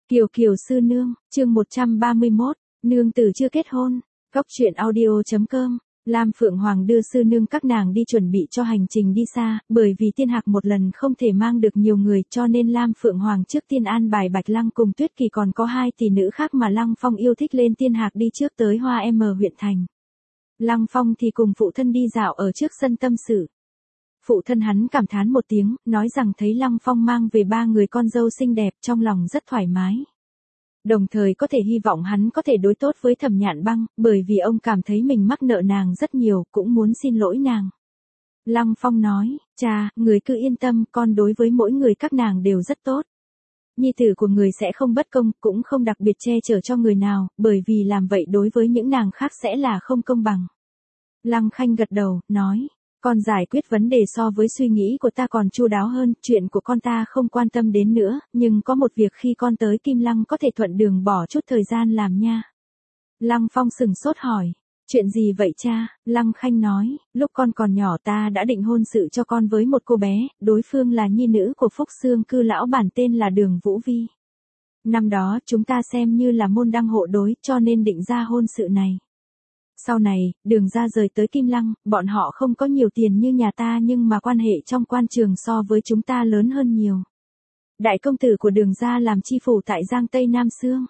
Kiều Kiều sư nương, chương 131, nương tử chưa kết hôn. Góc truyện audio.com. Lam Phượng Hoàng đưa sư nương các nàng đi chuẩn bị cho hành trình đi xa, bởi vì Tiên Hạc một lần không thể mang được nhiều người cho nên Lam Phượng Hoàng trước tiên an bài Bạch Lăng cùng Tuyết Kỳ còn có hai tỷ nữ khác mà Lăng Phong yêu thích lên Tiên Hạc đi trước tới Hoa M huyện thành. Lăng Phong thì cùng phụ thân đi dạo ở trước sân tâm sự. Phụ thân hắn cảm thán một tiếng, nói rằng thấy Lăng Phong mang về 3 người con dâu xinh đẹp trong lòng rất thoải mái. Đồng thời có thể hy vọng hắn có thể đối tốt với Thẩm Nhạn Băng, bởi vì ông cảm thấy mình mắc nợ nàng rất nhiều, cũng muốn xin lỗi nàng. Lăng Phong nói, cha, người cứ yên tâm, con đối với mỗi người các nàng đều rất tốt. Nhi tử của người sẽ không bất công, cũng không đặc biệt che chở cho người nào, bởi vì làm vậy đối với những nàng khác sẽ là không công bằng. Lăng Khanh gật đầu, nói. Con giải quyết vấn đề so với suy nghĩ của ta còn chu đáo hơn, chuyện của con ta không quan tâm đến nữa, nhưng có một việc khi con tới Kim Lăng có thể thuận đường bỏ chút thời gian làm nha. Lăng Phong sừng sốt hỏi, chuyện gì vậy cha? Lăng Khanh nói, lúc con còn nhỏ ta đã định hôn sự cho con với một cô bé, đối phương là nhi nữ của Phúc Xương cư lão bản tên là Đường Vũ Vi. Năm đó chúng ta xem như là môn đăng hộ đối cho nên định ra hôn sự này. Sau này, Đường ra rời tới Kim Lăng, bọn họ không có nhiều tiền như nhà ta nhưng mà quan hệ trong quan trường so với chúng ta lớn hơn nhiều. Đại công tử của Đường ra làm chi phủ tại Giang Tây Nam Sương.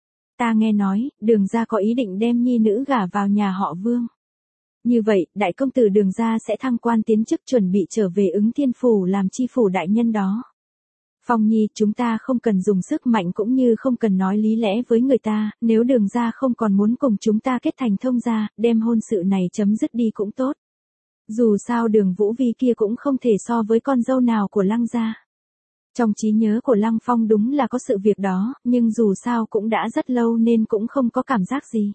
Ta nghe nói, Đường ra có ý định đem nhi nữ gả vào nhà họ Vương. Như vậy, đại công tử Đường ra sẽ thăng quan tiến chức chuẩn bị trở về Ứng Thiên phủ làm chi phủ đại nhân đó. Phong Nhi, chúng ta không cần dùng sức mạnh cũng như không cần nói lý lẽ với người ta, nếu Đường ra không còn muốn cùng chúng ta kết thành thông gia, đem hôn sự này chấm dứt đi cũng tốt. Dù sao Đường Vũ Vi kia cũng không thể so với con dâu nào của Lăng gia. Trong trí nhớ của Lăng Phong đúng là có sự việc đó, nhưng dù sao cũng đã rất lâu nên cũng không có cảm giác gì.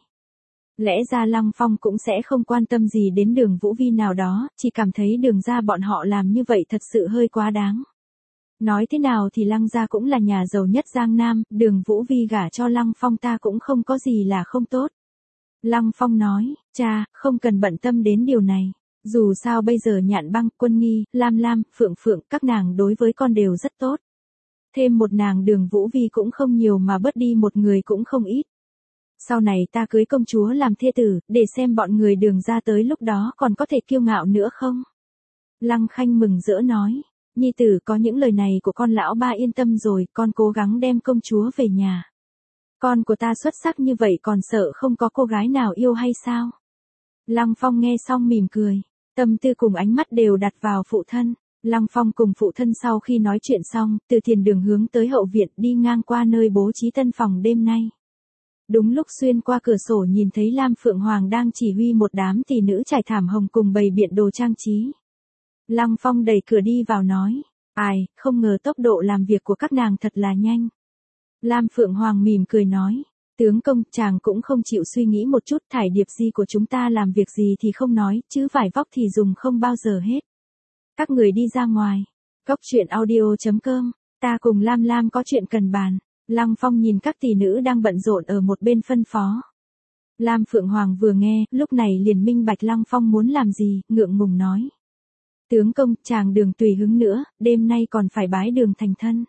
Lẽ ra Lăng Phong cũng sẽ không quan tâm gì đến Đường Vũ Vi nào đó, chỉ cảm thấy Đường ra bọn họ làm như vậy thật sự hơi quá đáng. Nói thế nào thì Lăng gia cũng là nhà giàu nhất Giang Nam, Đường Vũ Vi gả cho Lăng Phong ta cũng không có gì là không tốt. Lăng Phong nói, cha, không cần bận tâm đến điều này. Dù sao bây giờ Nhạn Băng, Quân Nghi, Lam Lam, Phượng Phượng, các nàng đối với con đều rất tốt. Thêm một nàng Đường Vũ Vi cũng không nhiều mà bớt đi một người cũng không ít. Sau này ta cưới công chúa làm thê tử, để xem bọn người Đường ra tới lúc đó còn có thể kiêu ngạo nữa không? Lăng Khanh mừng rỡ nói. Nhi tử có những lời này của con lão ba yên tâm rồi, con cố gắng đem công chúa về nhà. Con của ta xuất sắc như vậy còn sợ không có cô gái nào yêu hay sao? Lăng Phong nghe xong mỉm cười, tâm tư cùng ánh mắt đều đặt vào phụ thân. Lăng Phong cùng phụ thân sau khi nói chuyện xong, từ thiền đường hướng tới hậu viện đi ngang qua nơi bố trí tân phòng đêm nay. Đúng lúc xuyên qua cửa sổ nhìn thấy Lam Phượng Hoàng đang chỉ huy một đám tỷ nữ trải thảm hồng cùng bày biện đồ trang trí. Lăng Phong đẩy cửa đi vào nói, ai, không ngờ tốc độ làm việc của các nàng thật là nhanh. Lam Phượng Hoàng mỉm cười nói, tướng công, chàng cũng không chịu suy nghĩ một chút, thải điệp di của chúng ta làm việc gì thì không nói, chứ vải vóc thì dùng không bao giờ hết. Các người đi ra ngoài. Góc truyện audio.com, ta cùng Lam Lam có chuyện cần bàn. Lăng Phong nhìn các tỷ nữ đang bận rộn ở một bên phân phó. Lam Phượng Hoàng vừa nghe, lúc này liền minh bạch Lăng Phong muốn làm gì, ngượng ngùng nói. Tướng công, chàng Đường tùy hứng nữa, đêm nay còn phải bái Đường thành thân.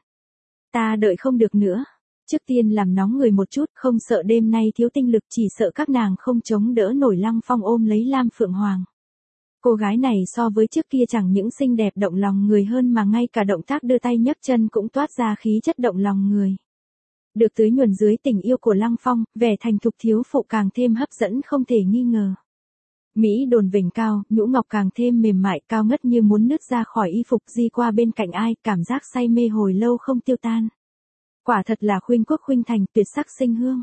Ta đợi không được nữa. Trước tiên làm nóng người một chút, không sợ đêm nay thiếu tinh lực, chỉ sợ các nàng không chống đỡ nổi. Lăng Phong ôm lấy Lam Phượng Hoàng. Cô gái này so với trước kia chẳng những xinh đẹp động lòng người hơn mà ngay cả động tác đưa tay nhấc chân cũng toát ra khí chất động lòng người. Được tưới nhuần dưới tình yêu của Lăng Phong, vẻ thành thục thiếu phụ càng thêm hấp dẫn không thể nghi ngờ. Mỹ đồn vểnh cao, nhũ ngọc càng thêm mềm mại, cao ngất như muốn nứt ra khỏi y phục, di qua bên cạnh ai, cảm giác say mê hồi lâu không tiêu tan. Quả thật là khuynh quốc khuynh thành, tuyệt sắc sinh hương.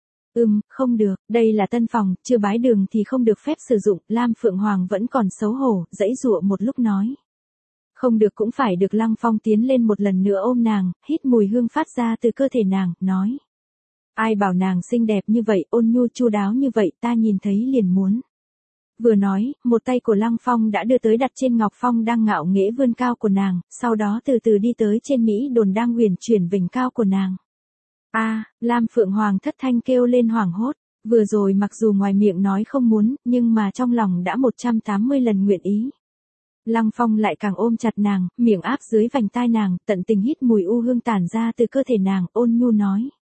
Không được, đây là tân phòng, chưa bái Đường thì không được phép sử dụng. Lam Phượng Hoàng vẫn còn xấu hổ, giãy giụa một lúc nói. Không được cũng phải được. Lăng Phong tiến lên một lần nữa ôm nàng, hít mùi hương phát ra từ cơ thể nàng, nói. Ai bảo nàng xinh đẹp như vậy, ôn nhu chu đáo như vậy, ta nhìn thấy liền muốn. Vừa nói, một tay của Lăng Phong đã đưa tới đặt trên ngọc phong đang ngạo nghễ vươn cao của nàng, sau đó từ từ đi tới trên Mỹ đồn đang huyền chuyển vểnh cao của nàng. Lam Phượng Hoàng thất thanh kêu lên hoảng hốt, vừa rồi mặc dù ngoài miệng nói không muốn, nhưng mà trong lòng đã 180 lần nguyện ý. Lăng Phong lại càng ôm chặt nàng, miệng áp dưới vành tai nàng, tận tình hít mùi u hương tản ra từ cơ thể nàng, ôn nhu nói.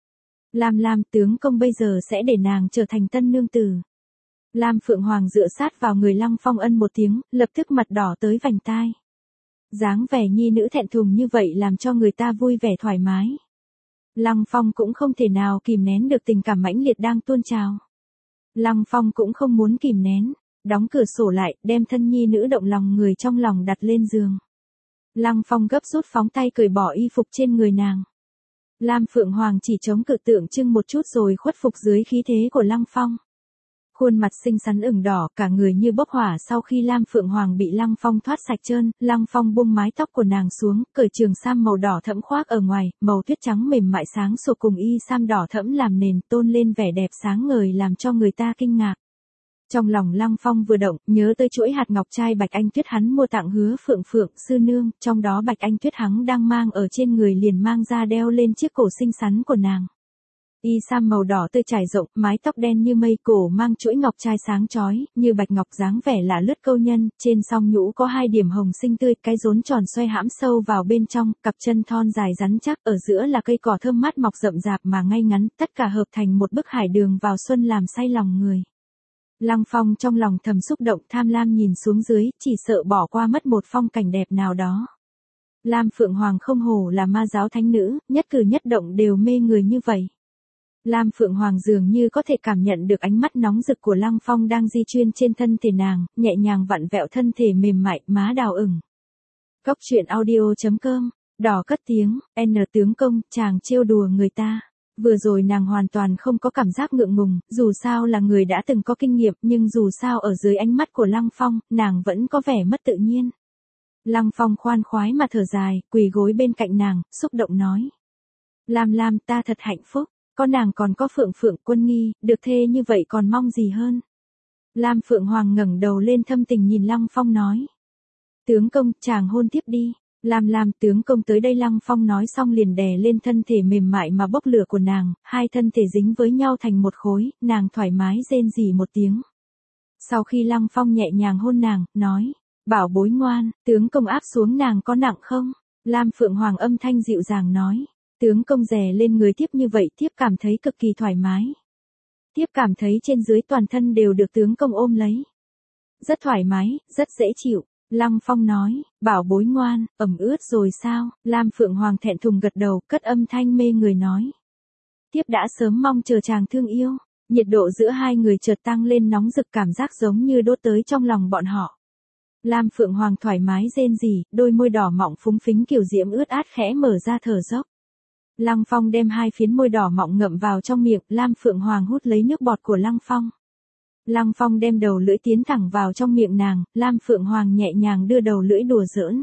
Lam tướng công bây giờ sẽ để nàng trở thành tân nương tử. Lam Phượng Hoàng dựa sát vào người Lăng Phong ân một tiếng, lập tức mặt đỏ tới vành tai. Dáng vẻ nhi nữ thẹn thùng như vậy làm cho người ta vui vẻ thoải mái. Lăng Phong cũng không thể nào kìm nén được tình cảm mãnh liệt đang tuôn trào. Lăng Phong cũng không muốn kìm nén, đóng cửa sổ lại, đem thân nhi nữ động lòng người trong lòng đặt lên giường. Lăng Phong gấp rút phóng tay cởi bỏ y phục trên người nàng. Lam Phượng Hoàng chỉ chống cự tượng trưng một chút rồi khuất phục dưới khí thế của Lăng Phong. Khuôn mặt xinh xắn ửng đỏ, cả người như bốc hỏa sau khi Lam Phượng Hoàng bị Lăng Phong thoát sạch trơn, Lăng Phong buông mái tóc của nàng xuống, cởi trường sam màu đỏ thẫm khoác ở ngoài, màu tuyết trắng mềm mại sáng sủa cùng y sam đỏ thẫm làm nền, tôn lên vẻ đẹp sáng ngời làm cho người ta kinh ngạc. Trong lòng Lăng Phong vừa động, nhớ tới chuỗi hạt ngọc trai Bạch Anh Tuyết hắn mua tặng Hứa Phượng Phượng sư nương, trong đó Bạch Anh Tuyết hắn đang mang ở trên người liền mang ra đeo lên chiếc cổ xinh xắn của nàng. Y sam màu đỏ tươi trải rộng, mái tóc đen như mây, cổ mang chuỗi ngọc trai sáng chói, như bạch ngọc dáng vẻ lạ lướt câu nhân, trên song nhũ có 2 điểm hồng xinh tươi, cái rốn tròn xoay hãm sâu vào bên trong, cặp chân thon dài rắn chắc, ở giữa là cây cỏ thơm mát mọc rậm rạp mà ngay ngắn, tất cả hợp thành một bức hải đường vào xuân làm say lòng người. Lăng Phong trong lòng thầm xúc động, tham lam nhìn xuống dưới, chỉ sợ bỏ qua mất một phong cảnh đẹp nào đó. Lam Phượng Hoàng không hổ là ma giáo thánh nữ, nhất cử nhất động đều mê người như vậy. Lam Phượng Hoàng dường như có thể cảm nhận được ánh mắt nóng rực của Lăng Phong đang di chuyển trên thân thể nàng, nhẹ nhàng vặn vẹo thân thể mềm mại, má đào ửng. Góc truyện audio.com, đỏ cất tiếng, N tướng công, chàng trêu đùa người ta. Vừa rồi nàng hoàn toàn không có cảm giác ngượng ngùng, dù sao là người đã từng có kinh nghiệm, nhưng dù sao ở dưới ánh mắt của Lăng Phong, nàng vẫn có vẻ mất tự nhiên. Lăng Phong khoan khoái mà thở dài, quỳ gối bên cạnh nàng, xúc động nói. Lam ta thật hạnh phúc. Có nàng còn có Phượng Phượng Quân Nghi, được thê như vậy còn mong gì hơn. Lam Phượng Hoàng ngẩng đầu lên thâm tình nhìn Lăng Phong nói. Tướng công, chàng hôn tiếp đi. Lam tướng công tới đây. Lăng Phong nói xong liền đè lên thân thể mềm mại mà bốc lửa của nàng, hai thân thể dính với nhau thành một khối, nàng thoải mái rên rỉ một tiếng. Sau khi Lăng Phong nhẹ nhàng hôn nàng, nói, bảo bối ngoan, tướng công áp xuống nàng có nặng không? Lam Phượng Hoàng âm thanh dịu dàng nói. Tướng công đè lên người tiếp như vậy, tiếp cảm thấy cực kỳ thoải mái. Tiếp cảm thấy trên dưới toàn thân đều được tướng công ôm lấy. Rất thoải mái, rất dễ chịu. Lăng Phong nói, bảo bối ngoan, ẩm ướt rồi sao? Lam Phượng Hoàng thẹn thùng gật đầu, cất âm thanh mê người nói. Tiếp đã sớm mong chờ chàng thương yêu. Nhiệt độ giữa hai người chợt tăng lên nóng rực, cảm giác giống như đốt tới trong lòng bọn họ. Lam Phượng Hoàng thoải mái rên rỉ, đôi môi đỏ mọng phúng phính kiểu diễm ướt át khẽ mở ra thở dốc. Lăng Phong đem 2 phiến môi đỏ mọng ngậm vào trong miệng, Lam Phượng Hoàng hút lấy nước bọt của Lăng Phong. Lăng Phong đem đầu lưỡi tiến thẳng vào trong miệng nàng, Lam Phượng Hoàng nhẹ nhàng đưa đầu lưỡi đùa giỡn.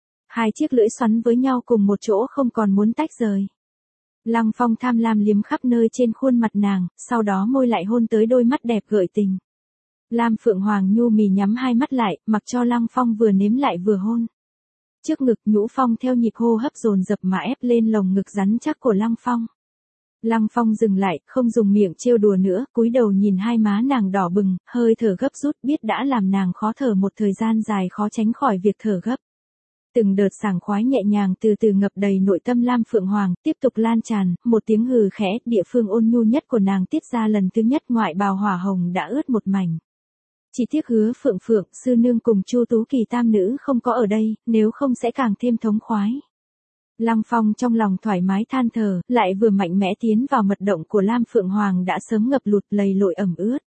2 chiếc lưỡi xoắn với nhau cùng một chỗ không còn muốn tách rời. Lăng Phong tham lam liếm khắp nơi trên khuôn mặt nàng, sau đó môi lại hôn tới đôi mắt đẹp gợi tình. Lam Phượng Hoàng nhu mì nhắm 2 mắt lại, mặc cho Lăng Phong vừa nếm lại vừa hôn. Trước ngực nhũ phong theo nhịp hô hấp dồn dập mà ép lên lồng ngực rắn chắc của Lăng Phong. Lăng Phong dừng lại, không dùng miệng trêu đùa nữa, cúi đầu nhìn hai má nàng đỏ bừng, hơi thở gấp rút, biết đã làm nàng khó thở một thời gian dài, khó tránh khỏi việc thở gấp. Từng đợt sảng khoái nhẹ nhàng từ từ ngập đầy nội tâm Lam Phượng Hoàng, tiếp tục lan tràn, một tiếng hừ khẽ, địa phương ôn nhu nhất của nàng tiết ra lần thứ nhất, ngoại bào hỏa hồng đã ướt một mảnh. Chỉ tiếc Hứa Phượng Phượng sư nương cùng Chu Tú Kỳ tam nữ không có ở đây, nếu không sẽ càng thêm thống khoái. Lăng Phong trong lòng thoải mái than thở, lại vừa mạnh mẽ tiến vào mật động của Lam Phượng Hoàng đã sớm ngập lụt lầy lội ẩm ướt.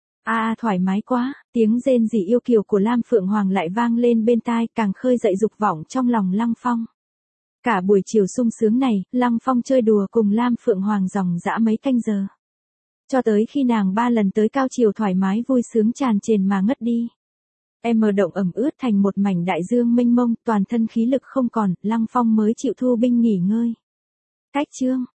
Thoải mái quá, tiếng rên rỉ yêu kiều của Lam Phượng Hoàng lại vang lên bên tai, càng khơi dậy dục vọng trong lòng Lăng Phong. Cả buổi chiều sung sướng này, Lăng Phong chơi đùa cùng Lam Phượng Hoàng dòng dã mấy canh giờ. Cho tới khi nàng 3 lần tới cao chiều thoải mái vui sướng tràn trề mà ngất đi. Động ẩm ướt thành một mảnh đại dương mênh mông, toàn thân khí lực không còn, Lăng Phong mới chịu thu binh nghỉ ngơi. Cách chương